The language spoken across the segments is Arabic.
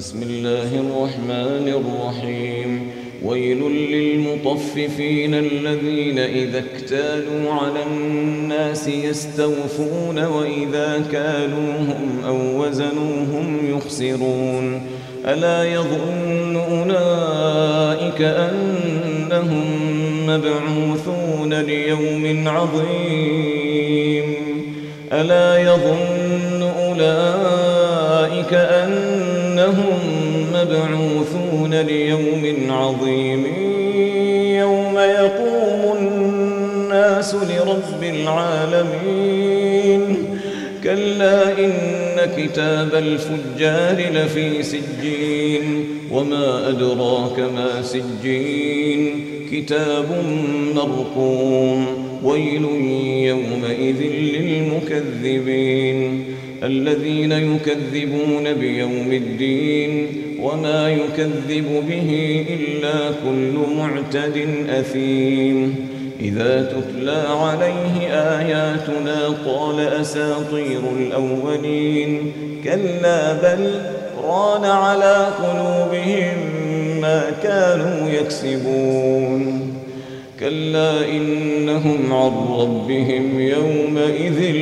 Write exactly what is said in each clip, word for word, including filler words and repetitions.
بسم الله الرحمن الرحيم ويل للمطففين الذين إذا اكتالوا على الناس يستوفون وإذا كالوهم أو وزنوهم يخسرون ألا يظن أولئك أنهم مبعوثون ليوم عظيم ألا يظن أولئك أنهم مبعوثون ليوم عظيم يوم يقوم الناس لرب العالمين كلا إن كتاب الفجار لفي سجين وما أدراك ما سجين كتاب مرقوم ويل يومئذ للمكذبين الذين يكذبون بيوم الدين وما يكذب به إلا كل معتد أثيم إذا تتلى عليه آياتنا قال أساطير الأولين كلا بل ران على قلوبهم ما كانوا يكسبون كلا إنهم عن ربهم يومئذ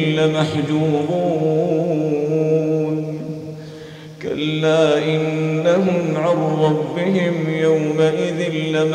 لمحجوبون كلا إنهم عن ربهم يومئذ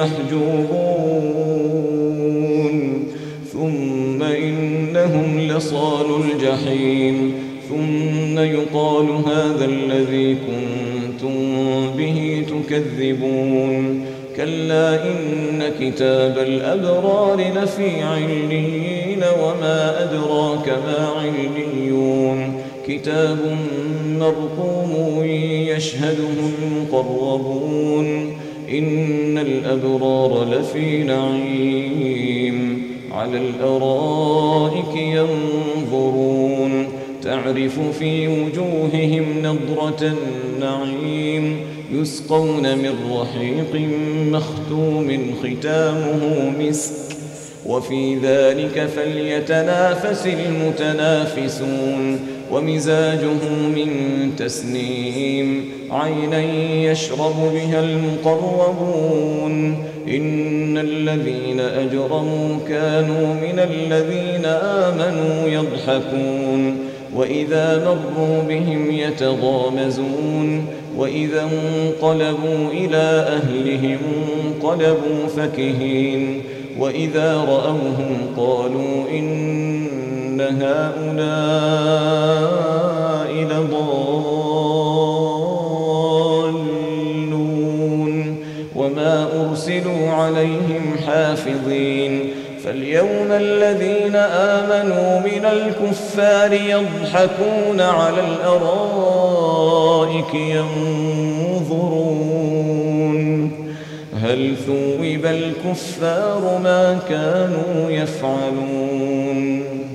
لمحجوبون ثم إنهم لصال الجحيم ثم يقال هذا الذي كنتم به تكذبون كلا إن كتاب الأبرار لفي عليين وما أدراك ما عليون كتاب مرقوم يشهده المقربون إن الأبرار لفي نعيم على الأرائك ينظرون تعرف في وجوههم نضرة النعيم يسقون من رحيق مختوم ختامه مسك وفي ذلك فليتنافس المتنافسون ومزاجه من تسنيم عينا يشرب بها المقربون إن الذين أجرموا كانوا من الذين آمنوا يضحكون وإذا مروا بهم يتغامزون وإذا انقلبوا إلى أهلهم انقلبوا فكهين وإذا رأوهم قالوا إن هؤلاء لضالون وما أرسلوا عليهم حافظين فاليوم الذين آمنوا من الكفار يضحكون على الأرائك ينظرون هل ثوب الكفار ما كانوا يفعلون